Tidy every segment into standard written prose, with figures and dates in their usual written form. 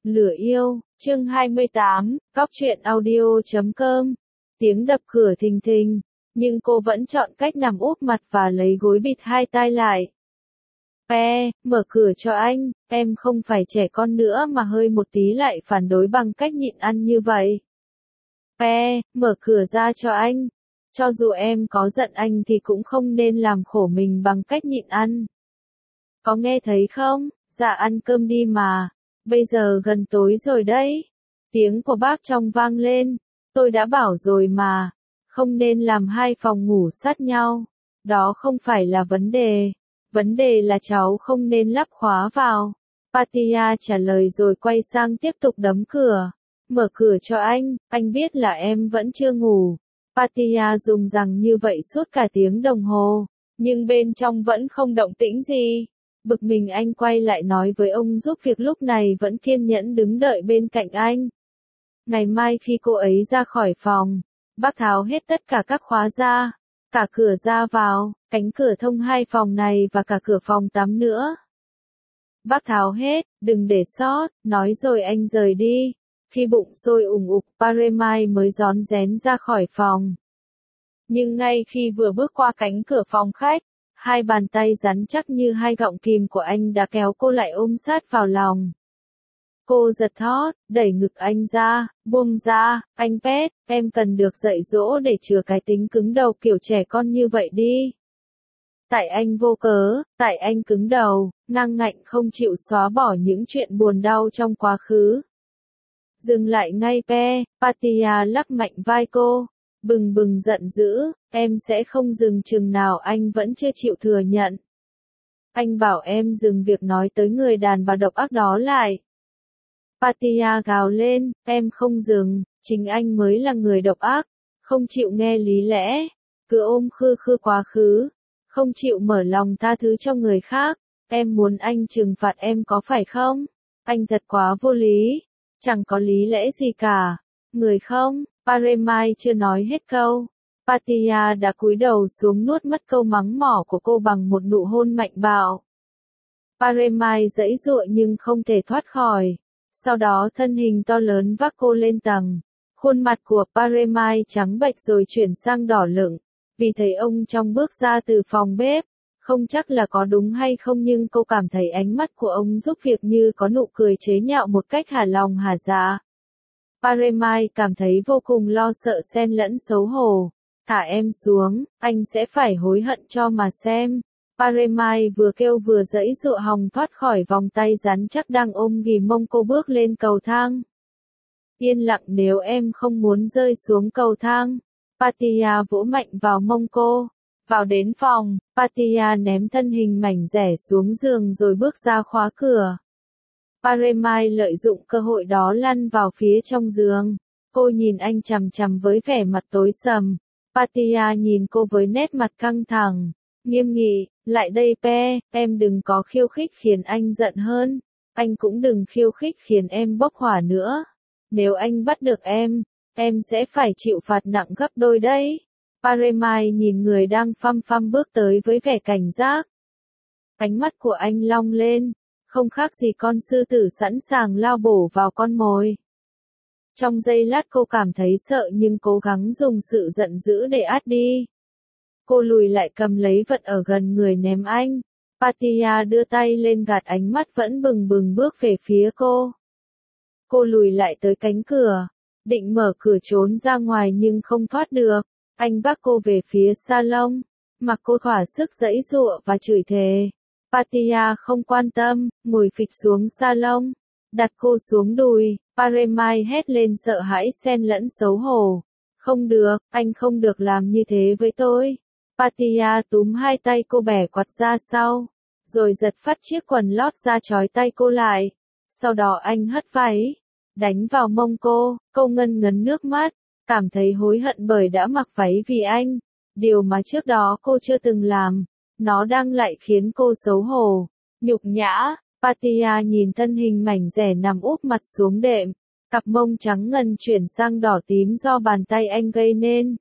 Lửa yêu, chương 28, Góc truyện audio.com. Tiếng đập cửa thình thình, nhưng cô vẫn chọn cách nằm úp mặt và lấy gối bịt hai tai lại. Mở cửa cho anh, em không phải trẻ con nữa mà hơi một tí lại phản đối bằng cách nhịn ăn như vậy. Mở cửa ra cho anh. Cho dù em có giận anh thì cũng không nên làm khổ mình bằng cách nhịn ăn. Có nghe thấy không? Dạ ăn cơm đi mà. Bây giờ gần tối rồi đấy. Tiếng của bác trong vang lên. Tôi đã bảo rồi mà. Không nên làm hai phòng ngủ sát nhau. Đó không phải là vấn đề. Vấn đề là cháu không nên lắp khóa vào. Patia trả lời rồi quay sang tiếp tục đấm cửa. Mở cửa cho anh biết là em vẫn chưa ngủ. Patia dùng rằng như vậy suốt cả tiếng đồng hồ. Nhưng bên trong vẫn không động tĩnh gì. Bực mình anh quay lại nói với ông giúp việc lúc này vẫn kiên nhẫn đứng đợi bên cạnh anh. Ngày mai khi cô ấy ra khỏi phòng, bác tháo hết tất cả các khóa ra, cả cửa ra vào, cánh cửa thông hai phòng này và cả cửa phòng tắm nữa. Bác tháo hết, đừng để sót, nói rồi anh rời đi. Khi bụng sôi ủng ục, Paremai mới rón rén ra khỏi phòng. Nhưng ngay khi vừa bước qua cánh cửa phòng khách, hai bàn tay rắn chắc như hai gọng kìm của anh đã kéo cô lại ôm sát vào lòng. Cô giật thót, đẩy ngực anh ra, buông ra, anh Pet, em cần được dạy dỗ để chừa cái tính cứng đầu kiểu trẻ con như vậy đi. Tại anh vô cớ, tại anh cứng đầu, ngang ngạnh không chịu xóa bỏ những chuyện buồn đau trong quá khứ. Dừng lại ngay Patia lắc mạnh vai cô, bừng bừng giận dữ, em sẽ không dừng chừng nào anh vẫn chưa chịu thừa nhận. Anh bảo em dừng việc nói tới người đàn bà độc ác đó lại. Patia gào lên, em không dừng, chính anh mới là người độc ác, không chịu nghe lý lẽ, cứ ôm khư quá khứ, không chịu mở lòng tha thứ cho người khác, em muốn anh trừng phạt em có phải không? Anh thật quá vô lý, chẳng có lý lẽ gì cả, người không? Paremai chưa nói hết câu. Patia đã cúi đầu xuống nuốt mất câu mắng mỏ của cô bằng một nụ hôn mạnh bạo. Paremai giãy giụa nhưng không thể thoát khỏi. Sau đó thân hình to lớn vác cô lên tầng. Khuôn mặt của Paremai trắng bệch rồi chuyển sang đỏ lựng. Vì thấy ông trong bước ra từ phòng bếp. Không chắc là có đúng hay không nhưng cô cảm thấy ánh mắt của ông giúp việc như có nụ cười chế nhạo một cách hả lòng hả dạ. Paremai cảm thấy vô cùng lo sợ xen lẫn xấu hổ. Thả em xuống, anh sẽ phải hối hận cho mà xem. Paremai vừa kêu vừa giãy giụa hòng thoát khỏi vòng tay rắn chắc đang ôm ghì mông cô bước lên cầu thang. Yên lặng nếu em không muốn rơi xuống cầu thang. Patia vỗ mạnh vào mông cô. Vào đến phòng, Patia ném thân hình mảnh dẻ xuống giường rồi bước ra khóa cửa. Paremai lợi dụng cơ hội đó lăn vào phía trong giường. Cô nhìn anh chằm chằm với vẻ mặt tối sầm. Patia nhìn cô với nét mặt căng thẳng, nghiêm nghị, lại đây em đừng có khiêu khích khiến anh giận hơn. Anh cũng đừng khiêu khích khiến em bốc hỏa nữa. Nếu anh bắt được em sẽ phải chịu phạt nặng gấp đôi đấy. Paremai nhìn người đang phăm bước tới với vẻ cảnh giác. Ánh mắt của anh long lên, không khác gì con sư tử sẵn sàng lao bổ vào con mồi. Trong giây lát cô cảm thấy sợ nhưng cố gắng dùng sự giận dữ để át đi. Cô lùi lại cầm lấy vật ở gần người ném anh. Patia đưa tay lên gạt ánh mắt vẫn bừng bừng bước về phía cô. Cô lùi lại tới cánh cửa, định mở cửa trốn ra ngoài nhưng không thoát được. Anh vác cô về phía salon, mặc cô thỏa sức giãy giụa và chửi thề. Patia không quan tâm, ngồi phịch xuống salon, đặt cô xuống đùi. Paremai hét lên sợ hãi xen lẫn xấu hổ. Không được, anh không được làm như thế với tôi. Patia túm hai tay cô bẻ quạt ra sau, rồi giật phát chiếc quần lót ra trói tay cô lại. Sau đó anh hất váy, đánh vào mông cô ngân ngấn nước mắt, cảm thấy hối hận bởi đã mặc váy vì anh. Điều mà trước đó cô chưa từng làm, nó đang lại khiến cô xấu hổ, nhục nhã. Patia nhìn thân hình mảnh dẻ nằm úp mặt xuống đệm, cặp mông trắng ngần chuyển sang đỏ tím do bàn tay anh gây nên.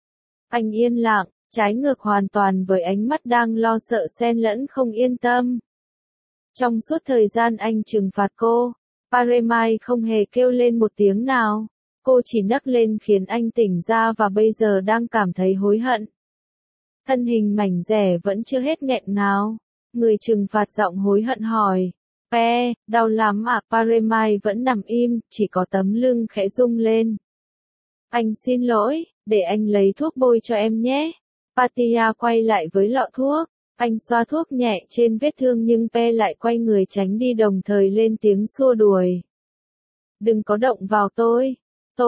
Anh yên lặng, trái ngược hoàn toàn với ánh mắt đang lo sợ xen lẫn không yên tâm. Trong suốt thời gian anh trừng phạt cô, Paremai không hề kêu lên một tiếng nào. Cô chỉ nấc lên khiến anh tỉnh ra và bây giờ đang cảm thấy hối hận. Thân hình mảnh dẻ vẫn chưa hết nghẹn ngào. Người trừng phạt giọng hối hận hỏi. Pe, đau lắm à? Paremai vẫn nằm im, chỉ có tấm lưng khẽ rung lên. Anh xin lỗi, để anh lấy thuốc bôi cho em nhé. Patia quay lại với lọ thuốc. Anh xoa thuốc nhẹ trên vết thương nhưng Pe lại quay người tránh đi đồng thời lên tiếng xua đuổi. Đừng có động vào tôi.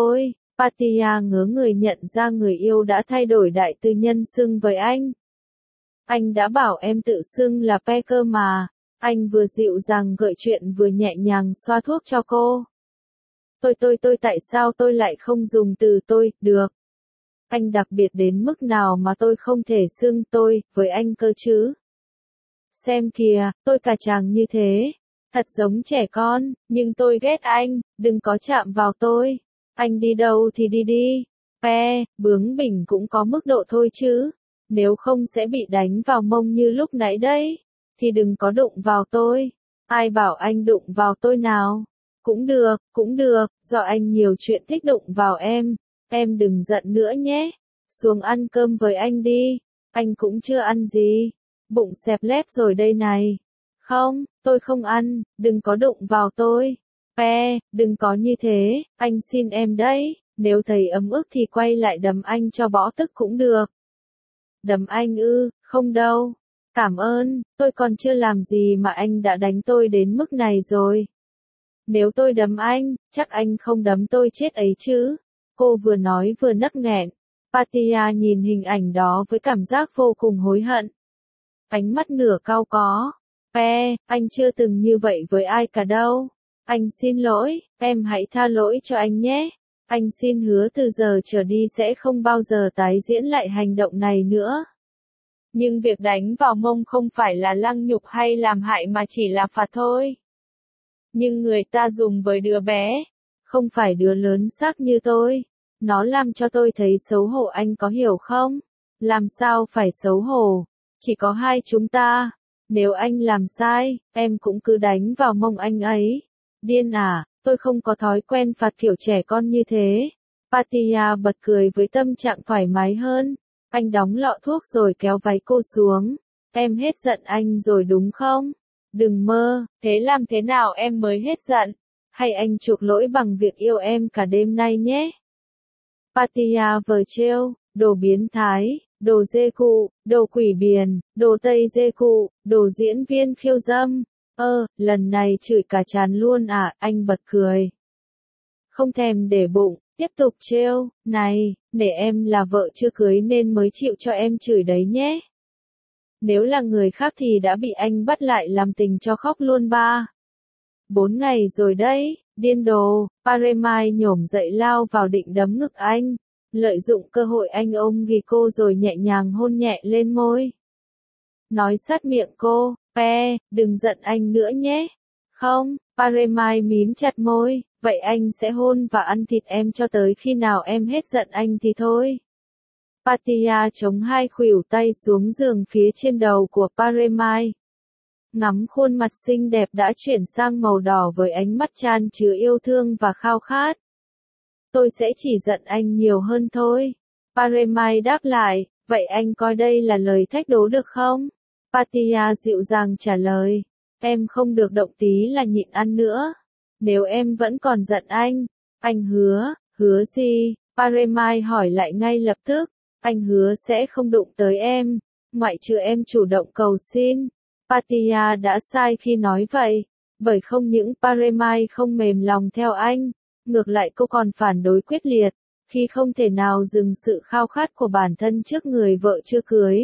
Patia ngớ người nhận ra người yêu đã thay đổi đại tư nhân xưng với anh. Anh đã bảo em tự xưng là Pe cơ mà. Anh vừa dịu dàng gợi chuyện vừa nhẹ nhàng xoa thuốc cho cô. Tôi tại sao tôi lại không dùng từ tôi, được. Anh đặc biệt đến mức nào mà tôi không thể xưng tôi, với anh cơ chứ. Xem kìa, tôi cà chàng như thế. Thật giống trẻ con, nhưng tôi ghét anh, đừng có chạm vào tôi. Anh đi đâu thì đi đi. Pe, bướng bỉnh cũng có mức độ thôi chứ. Nếu không sẽ bị đánh vào mông như lúc nãy đấy. Thì đừng có đụng vào tôi. Ai bảo anh đụng vào tôi nào? Cũng được, do anh nhiều chuyện thích đụng vào em. Em đừng giận nữa nhé. Xuống ăn cơm với anh đi. Anh cũng chưa ăn gì. Bụng xẹp lép rồi đây này. Không, tôi không ăn, đừng có đụng vào tôi. Pe, đừng có như thế, anh xin em đấy. Nếu thấy ấm ức thì quay lại đấm anh cho bỏ tức cũng được. Đấm anh ư, không đâu. Cảm ơn, tôi còn chưa làm gì mà anh đã đánh tôi đến mức này rồi. Nếu tôi đấm anh, chắc anh không đấm tôi chết ấy chứ. Cô vừa nói vừa nấc nghẹn. Patia nhìn hình ảnh đó với cảm giác vô cùng hối hận. Ánh mắt nửa cau có. Pe, anh chưa từng như vậy với ai cả đâu. Anh xin lỗi, em hãy tha lỗi cho anh nhé. Anh xin hứa từ giờ trở đi sẽ không bao giờ tái diễn lại hành động này nữa. Nhưng việc đánh vào mông không phải là lăng nhục hay làm hại mà chỉ là phạt thôi. Nhưng người ta dùng với đứa bé, không phải đứa lớn xác như tôi. Nó làm cho tôi thấy xấu hổ, anh có hiểu không? Làm sao phải xấu hổ? Chỉ có hai chúng ta. Nếu anh làm sai, em cũng cứ đánh vào mông anh ấy. Điên à, tôi không có thói quen phạt kiểu trẻ con như thế. Patia bật cười với tâm trạng thoải mái hơn. Anh đóng lọ thuốc rồi kéo váy cô xuống. Em hết giận anh rồi đúng không? Đừng mơ, thế làm thế nào em mới hết giận? Hay anh chuộc lỗi bằng việc yêu em cả đêm nay nhé? Patia vờ trêu, đồ biến thái, đồ dê cụ, đồ quỷ biển, đồ tây dê cụ, đồ diễn viên khiêu dâm. Lần này chửi cả trán luôn à, anh bật cười. Không thèm để bụng, tiếp tục trêu, này, để em là vợ chưa cưới nên mới chịu cho em chửi đấy nhé. Nếu là người khác thì đã bị anh bắt lại làm tình cho khóc luôn ba. 4 ngày rồi đấy, điên đồ. Paremai nhổm dậy lao vào định đấm ngực anh. Lợi dụng cơ hội anh ôm ghì cô rồi nhẹ nhàng hôn nhẹ lên môi. Nói sát miệng cô, Pe, đừng giận anh nữa nhé. Không, Paremai mím chặt môi, vậy anh sẽ hôn và ăn thịt em cho tới khi nào em hết giận anh thì thôi. Patia chống hai khuỷu tay xuống giường phía trên đầu của Paremai. Ngắm khuôn mặt xinh đẹp đã chuyển sang màu đỏ với ánh mắt chan chứa yêu thương và khao khát. Tôi sẽ chỉ giận anh nhiều hơn thôi. Paremai đáp lại, vậy anh coi đây là lời thách đố được không? Patia dịu dàng trả lời, em không được động tí là nhịn ăn nữa. Nếu em vẫn còn giận anh hứa gì? Paremai hỏi lại ngay lập tức, anh hứa sẽ không đụng tới em, ngoại trừ em chủ động cầu xin. Patia đã sai khi nói vậy, bởi không những Paremai không mềm lòng theo anh, ngược lại cô còn phản đối quyết liệt, khi không thể nào dừng sự khao khát của bản thân trước người vợ chưa cưới.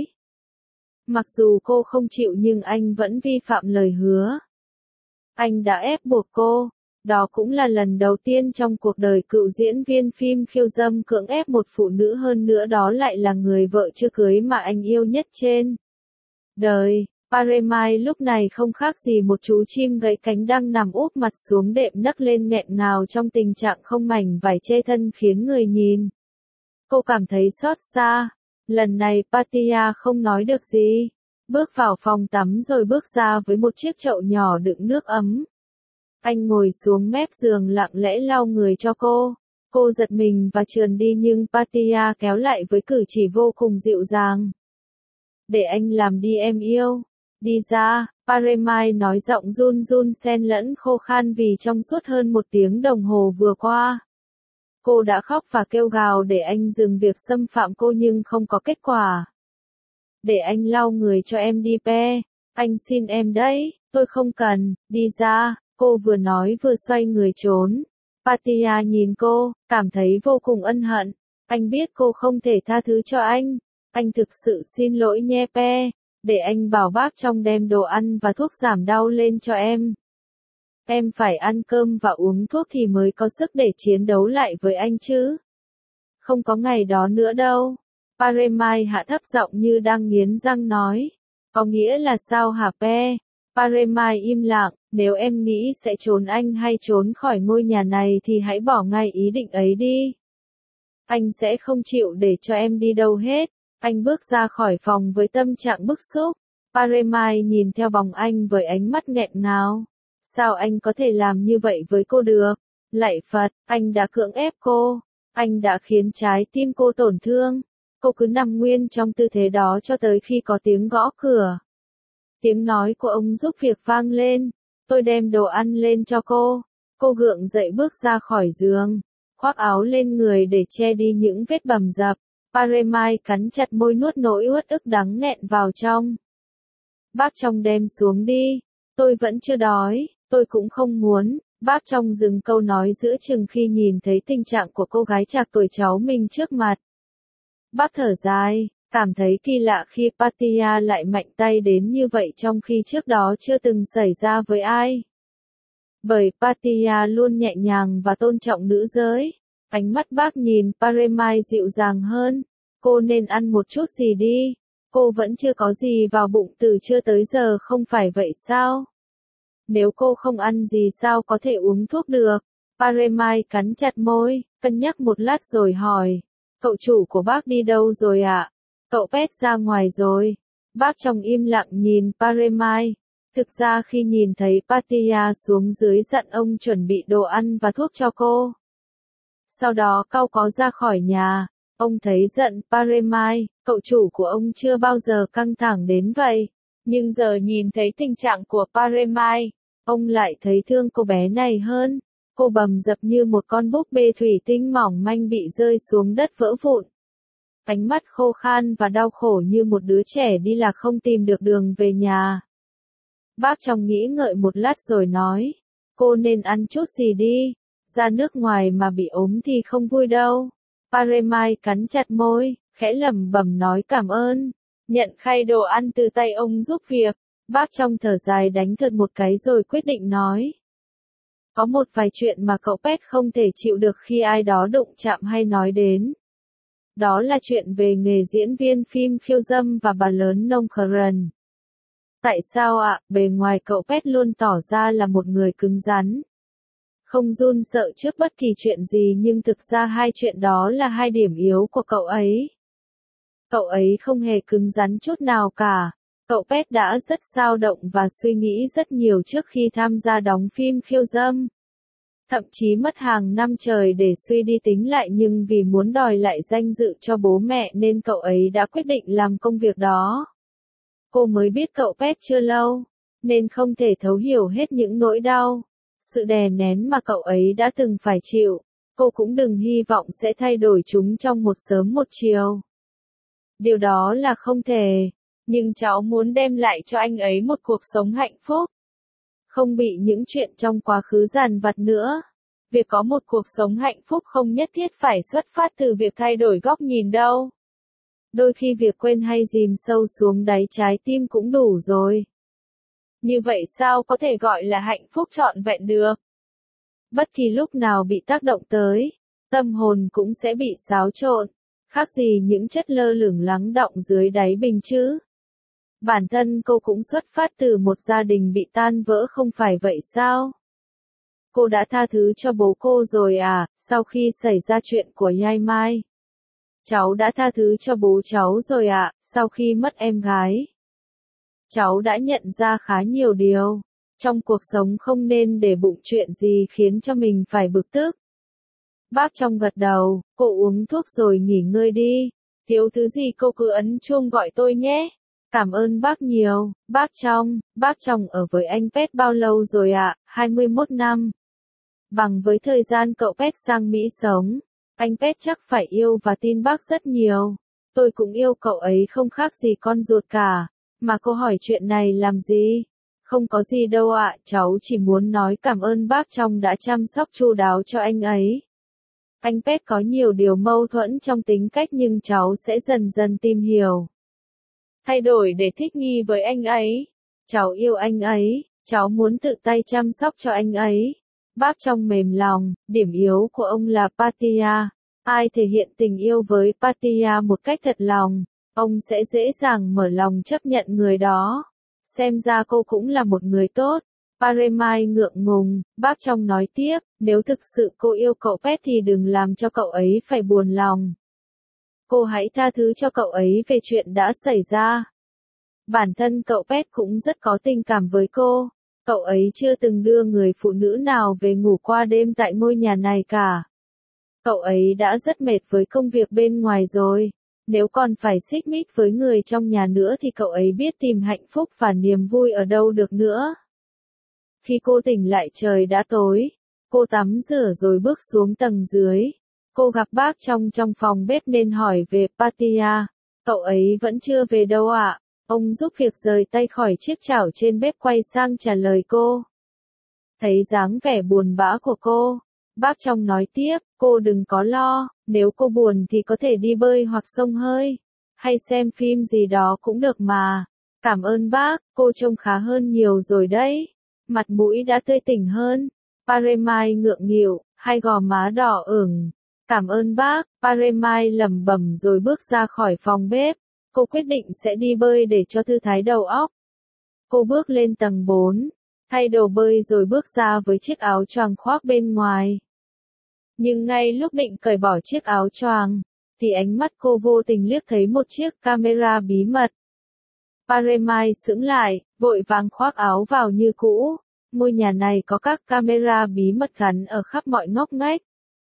Mặc dù cô không chịu nhưng anh vẫn vi phạm lời hứa. Anh đã ép buộc cô, đó cũng là lần đầu tiên trong cuộc đời cựu diễn viên phim khiêu dâm cưỡng ép một phụ nữ, hơn nữa đó lại là người vợ chưa cưới mà anh yêu nhất trên đời. Paremai lúc này không khác gì một chú chim gãy cánh đang nằm úp mặt xuống đệm nấc lên nghẹn ngào trong tình trạng không mảnh vải che thân khiến người nhìn. Cô cảm thấy xót xa. Lần này Patia không nói được gì. Bước vào phòng tắm rồi bước ra với một chiếc chậu nhỏ đựng nước ấm. Anh ngồi xuống mép giường lặng lẽ lau người cho cô. Cô giật mình và trườn đi nhưng Patia kéo lại với cử chỉ vô cùng dịu dàng. Để anh làm đi em yêu. Đi ra, Paremai nói giọng run run xen lẫn khô khan vì trong suốt hơn 1 tiếng đồng hồ vừa qua. Cô đã khóc và kêu gào để anh dừng việc xâm phạm cô nhưng không có kết quả. Để anh lau người cho em đi pe. Anh xin em đấy, tôi không cần, đi ra, cô vừa nói vừa xoay người trốn. Patia nhìn cô, cảm thấy vô cùng ân hận. Anh biết cô không thể tha thứ cho anh. Anh thực sự xin lỗi nhé pe. Để anh bảo bác trong đem đồ ăn và thuốc giảm đau lên cho em. Em phải ăn cơm và uống thuốc thì mới có sức để chiến đấu lại với anh chứ. Không có ngày đó nữa đâu. Paremai hạ thấp giọng như đang nghiến răng nói. Có nghĩa là sao hả pe? Paremai im lặng, nếu em nghĩ sẽ trốn anh hay trốn khỏi ngôi nhà này thì hãy bỏ ngay ý định ấy đi. Anh sẽ không chịu để cho em đi đâu hết. Anh bước ra khỏi phòng với tâm trạng bức xúc. Paremai nhìn theo bóng anh với ánh mắt nghẹn ngào. Sao anh có thể làm như vậy với cô được? Lạy Phật, anh đã cưỡng ép cô. Anh đã khiến trái tim cô tổn thương. Cô cứ nằm nguyên trong tư thế đó cho tới khi có tiếng gõ cửa. Tiếng nói của ông giúp việc vang lên. Tôi đem đồ ăn lên cho cô. Cô gượng dậy bước ra khỏi giường. Khoác áo lên người để che đi những vết bầm dập. Paremai cắn chặt môi nuốt nỗi uất ức đắng nghẹn vào trong. Bác trong đem xuống đi. Tôi vẫn chưa đói, tôi cũng không muốn. Bác trong dừng câu nói giữa chừng khi nhìn thấy tình trạng của cô gái trạc tuổi cháu mình trước mặt. Bác thở dài, cảm thấy kỳ lạ khi Patia lại mạnh tay đến như vậy trong khi trước đó chưa từng xảy ra với ai. Bởi Patia luôn nhẹ nhàng và tôn trọng nữ giới. Ánh mắt bác nhìn Paremai dịu dàng hơn. Cô nên ăn một chút gì đi. Cô vẫn chưa có gì vào bụng từ trưa tới giờ không phải vậy sao? Nếu cô không ăn gì sao có thể uống thuốc được? Paremai cắn chặt môi, cân nhắc một lát rồi hỏi. Cậu chủ của bác đi đâu rồi ạ? Cậu pet ra ngoài rồi. Bác trong im lặng nhìn Paremai. Thực ra khi nhìn thấy Patia xuống dưới dặn ông chuẩn bị đồ ăn và thuốc cho cô. Sau đó cậu có ra khỏi nhà. Ông thấy giận Paremai, cậu chủ của ông chưa bao giờ căng thẳng đến vậy. Nhưng giờ nhìn thấy tình trạng của Paremai, ông lại thấy thương cô bé này hơn. Cô bầm dập như một con búp bê thủy tinh mỏng manh bị rơi xuống đất vỡ vụn. Ánh mắt khô khan và đau khổ như một đứa trẻ đi lạc không tìm được đường về nhà. Bác trong nghĩ ngợi một lát rồi nói, cô nên ăn chút gì đi, ra nước ngoài mà bị ốm thì không vui đâu. Paremai cắn chặt môi, khẽ lẩm bẩm nói cảm ơn, nhận khay đồ ăn từ tay ông giúp việc. Bác trong thở dài đánh thật một cái rồi quyết định nói. Có một vài chuyện mà cậu pet không thể chịu được khi ai đó đụng chạm hay nói đến. Đó là chuyện về nghề diễn viên phim khiêu dâm và bà lớn nông Karen. Tại sao ạ, bề ngoài cậu pet luôn tỏ ra là một người cứng rắn. Không run sợ trước bất kỳ chuyện gì nhưng thực ra hai chuyện đó là hai điểm yếu của cậu ấy. Cậu ấy không hề cứng rắn chút nào cả. Cậu pet đã rất dao động và suy nghĩ rất nhiều trước khi tham gia đóng phim khiêu dâm. Thậm chí mất hàng năm trời để suy đi tính lại nhưng vì muốn đòi lại danh dự cho bố mẹ nên cậu ấy đã quyết định làm công việc đó. Cô mới biết cậu pet chưa lâu, nên không thể thấu hiểu hết những nỗi đau, sự đè nén mà cậu ấy đã từng phải chịu. Cô cũng đừng hy vọng sẽ thay đổi chúng trong một sớm một chiều. Điều đó là không thể, nhưng cháu muốn đem lại cho anh ấy một cuộc sống hạnh phúc. Không bị những chuyện trong quá khứ dằn vặt nữa. Việc có một cuộc sống hạnh phúc không nhất thiết phải xuất phát từ việc thay đổi góc nhìn đâu. Đôi khi việc quên hay dìm sâu xuống đáy trái tim cũng đủ rồi. Như vậy sao có thể gọi là hạnh phúc trọn vẹn được? Bất kỳ lúc nào bị tác động tới, tâm hồn cũng sẽ bị xáo trộn, khác gì những chất lơ lửng lắng đọng dưới đáy bình chứ. Bản thân cô cũng xuất phát từ một gia đình bị tan vỡ không phải vậy sao? Cô đã tha thứ cho bố cô rồi à, sau khi xảy ra chuyện của Yai Mai? Cháu đã tha thứ cho bố cháu rồi ạ, sau khi mất em gái. Cháu đã nhận ra khá nhiều điều. Trong cuộc sống không nên để bụng chuyện gì khiến cho mình phải bực tức. Bác Trong gật đầu, cô uống thuốc rồi nghỉ ngơi đi. Thiếu thứ gì cô cứ ấn chuông gọi tôi nhé. Cảm ơn bác nhiều, bác Trong ở với anh Pet bao lâu rồi ạ? 21 năm. Bằng với thời gian cậu Pet sang Mỹ sống, anh Pet chắc phải yêu và tin bác rất nhiều. Tôi cũng yêu cậu ấy không khác gì con ruột cả. Mà cô hỏi chuyện này làm gì? Không có gì đâu ạ, cháu chỉ muốn nói cảm ơn bác Trong đã chăm sóc chu đáo cho anh ấy. Anh Pet có nhiều điều mâu thuẫn trong tính cách nhưng cháu sẽ dần dần tìm hiểu. Thay đổi để thích nghi với anh ấy. Cháu yêu anh ấy, cháu muốn tự tay chăm sóc cho anh ấy. Bác Trong mềm lòng, điểm yếu của ông là Patia. Ai thể hiện tình yêu với Patia một cách thật lòng, ông sẽ dễ dàng mở lòng chấp nhận người đó. Xem ra cô cũng là một người tốt. Paremai ngượng ngùng, bác Trong nói tiếp, nếu thực sự cô yêu cậu Pet thì đừng làm cho cậu ấy phải buồn lòng. Cô hãy tha thứ cho cậu ấy về chuyện đã xảy ra. Bản thân cậu Pet cũng rất có tình cảm với cô. Cậu ấy chưa từng đưa người phụ nữ nào về ngủ qua đêm tại ngôi nhà này cả. Cậu ấy đã rất mệt với công việc bên ngoài rồi. Nếu còn phải xích mích với người trong nhà nữa thì cậu ấy biết tìm hạnh phúc và niềm vui ở đâu được nữa. Khi cô tỉnh lại trời đã tối. Cô tắm rửa rồi bước xuống tầng dưới. Cô gặp bác trong phòng bếp nên hỏi về Patia. Cậu ấy vẫn chưa về đâu ạ? Ông giúp việc rời tay khỏi chiếc chảo trên bếp quay sang trả lời cô. Thấy dáng vẻ buồn bã của cô, bác Trong nói tiếp, cô đừng có lo, nếu cô buồn thì có thể đi bơi hoặc xông hơi, hay xem phim gì đó cũng được mà. Cảm ơn bác, cô trông khá hơn nhiều rồi đấy. Mặt mũi đã tươi tỉnh hơn. Paremai ngượng nghịu, hai gò má đỏ ửng. Cảm ơn bác, Paremai lẩm bẩm rồi bước ra khỏi phòng bếp. Cô quyết định sẽ đi bơi để cho thư thái đầu óc. Cô bước lên tầng 4, thay đồ bơi rồi bước ra với chiếc áo choàng khoác bên ngoài. Nhưng ngay lúc định cởi bỏ chiếc áo choàng, thì ánh mắt cô vô tình liếc thấy một chiếc camera bí mật. Paremai sững lại, vội vàng khoác áo vào như cũ. Ngôi nhà này có các camera bí mật gắn ở khắp mọi ngóc ngách.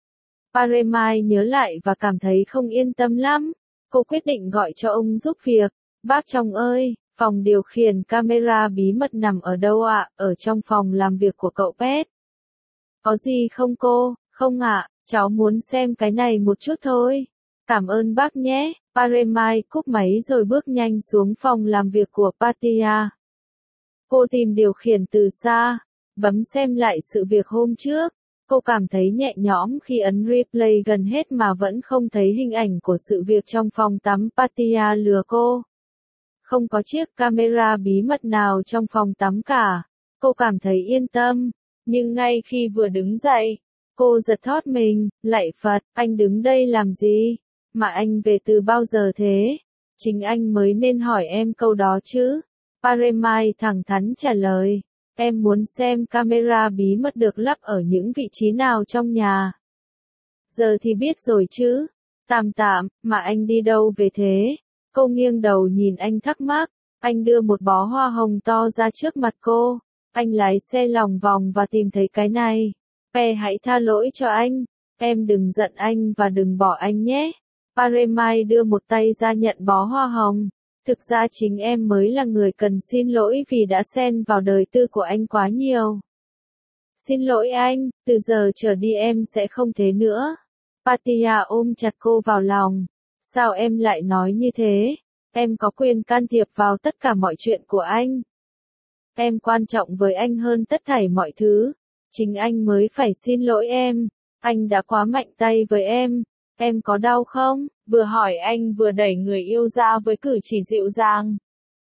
Paremai nhớ lại và cảm thấy không yên tâm lắm. Cô quyết định gọi cho ông giúp việc. Bác Trong ơi, phòng điều khiển camera bí mật nằm ở đâu ạ? Ở trong phòng làm việc của cậu Pet. Có gì không cô? Không ạ, cháu muốn xem cái này một chút thôi. Cảm ơn bác nhé. Paremai cúp máy rồi bước nhanh xuống phòng làm việc của Patia. Cô tìm điều khiển từ xa, bấm xem lại sự việc hôm trước. Cô cảm thấy nhẹ nhõm khi ấn replay gần hết mà vẫn không thấy hình ảnh của sự việc trong phòng tắm Patia lừa cô. Không có chiếc camera bí mật nào trong phòng tắm cả. Cô cảm thấy yên tâm. Nhưng ngay khi vừa đứng dậy, cô giật thót mình, lạy Phật, anh đứng đây làm gì? Mà anh về từ bao giờ thế? Chính anh mới nên hỏi em câu đó chứ. Paremai thẳng thắn trả lời. Em muốn xem camera bí mật được lắp ở những vị trí nào trong nhà. Giờ thì biết rồi chứ. Tạm tạm, mà anh đi đâu về thế? Cô nghiêng đầu nhìn anh thắc mắc. Anh đưa một bó hoa hồng to ra trước mặt cô. Anh lái xe lòng vòng và tìm thấy cái này. Pe hãy tha lỗi cho anh. Em đừng giận anh và đừng bỏ anh nhé. Paremai đưa một tay ra nhận bó hoa hồng. Thực ra chính em mới là người cần xin lỗi vì đã xen vào đời tư của anh quá nhiều. Xin lỗi anh, từ giờ trở đi em sẽ không thế nữa. Patia ôm chặt cô vào lòng. Sao em lại nói như thế? Em có quyền can thiệp vào tất cả mọi chuyện của anh. Em quan trọng với anh hơn tất thảy mọi thứ. Chính anh mới phải xin lỗi em. Anh đã quá mạnh tay với em. Em có đau không? Vừa hỏi anh vừa đẩy người yêu ra với cử chỉ dịu dàng.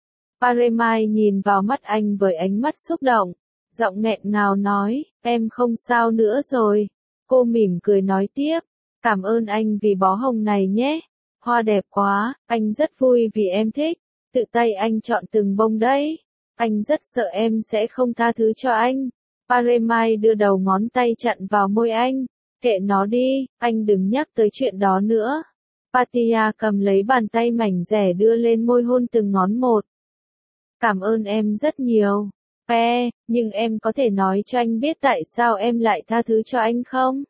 Paremai nhìn vào mắt anh với ánh mắt xúc động. Giọng nghẹn ngào nói, em không sao nữa rồi. Cô mỉm cười nói tiếp, cảm ơn anh vì bó hồng này nhé. Hoa đẹp quá, anh rất vui vì em thích. Tự tay anh chọn từng bông đấy. Anh rất sợ em sẽ không tha thứ cho anh. Paremai đưa đầu ngón tay chặn vào môi anh. Kệ nó đi, anh đừng nhắc tới chuyện đó nữa. Patia cầm lấy bàn tay mảnh rẻ đưa lên môi hôn từng ngón một. Cảm ơn em rất nhiều. Nhưng em có thể nói cho anh biết tại sao em lại tha thứ cho anh không?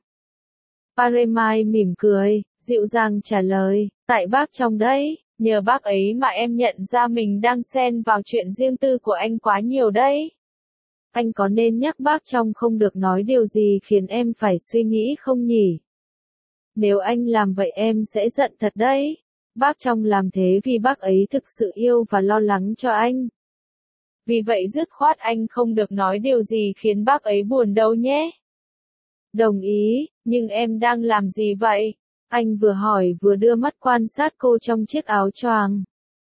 Paremai mỉm cười, dịu dàng trả lời, tại bác trong đấy, nhờ bác ấy mà em nhận ra mình đang xen vào chuyện riêng tư của anh quá nhiều đấy. Anh có nên nhắc bác trong không được nói điều gì khiến em phải suy nghĩ không nhỉ? Nếu anh làm vậy em sẽ giận thật đấy. Bác trong làm thế vì bác ấy thực sự yêu và lo lắng cho anh. Vì vậy dứt khoát anh không được nói điều gì khiến bác ấy buồn đâu nhé. Đồng ý, nhưng em đang làm gì vậy? Anh vừa hỏi vừa đưa mắt quan sát cô trong chiếc áo choàng.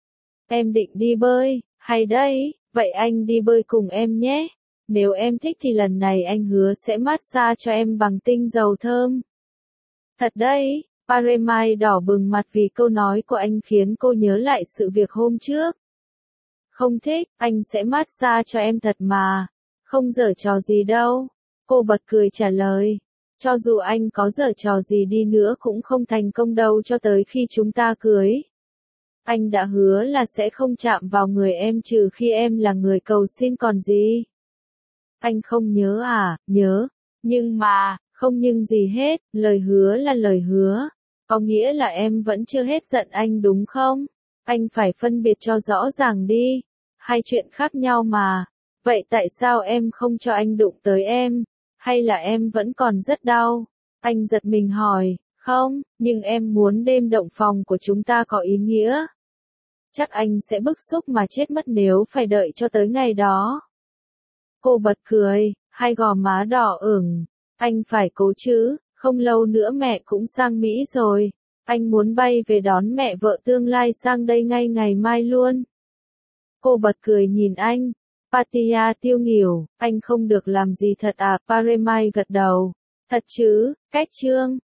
Em định đi bơi, hay đấy, vậy anh đi bơi cùng em nhé. Nếu em thích thì lần này anh hứa sẽ massage cho em bằng tinh dầu thơm. Thật đấy, Paremai đỏ bừng mặt vì câu nói của anh khiến cô nhớ lại sự việc hôm trước. Không thích, anh sẽ massage cho em thật mà. Không giở trò gì đâu. Cô bật cười trả lời. Cho dù anh có giở trò gì đi nữa cũng không thành công đâu cho tới khi chúng ta cưới. Anh đã hứa là sẽ không chạm vào người em trừ khi em là người cầu xin còn gì. Anh không nhớ à? Nhớ. Nhưng mà, không nhưng gì hết, lời hứa là lời hứa. Có nghĩa là em vẫn chưa hết giận anh đúng không? Anh phải phân biệt cho rõ ràng đi. Hai chuyện khác nhau mà. Vậy tại sao em không cho anh đụng tới em? Hay là em vẫn còn rất đau? Anh giật mình hỏi, không, nhưng em muốn đêm động phòng của chúng ta có ý nghĩa. Chắc anh sẽ bức xúc mà chết mất nếu phải đợi cho tới ngày đó. Cô bật cười, hai gò má đỏ ửng. Anh phải cố chứ, không lâu nữa mẹ cũng sang Mỹ rồi. Anh muốn bay về đón mẹ vợ tương lai sang đây ngay ngày mai luôn. Cô bật cười nhìn anh. Patia tiêu nghỉu, anh không được làm gì thật à? Paremai gật đầu. Thật chứ, cách chương.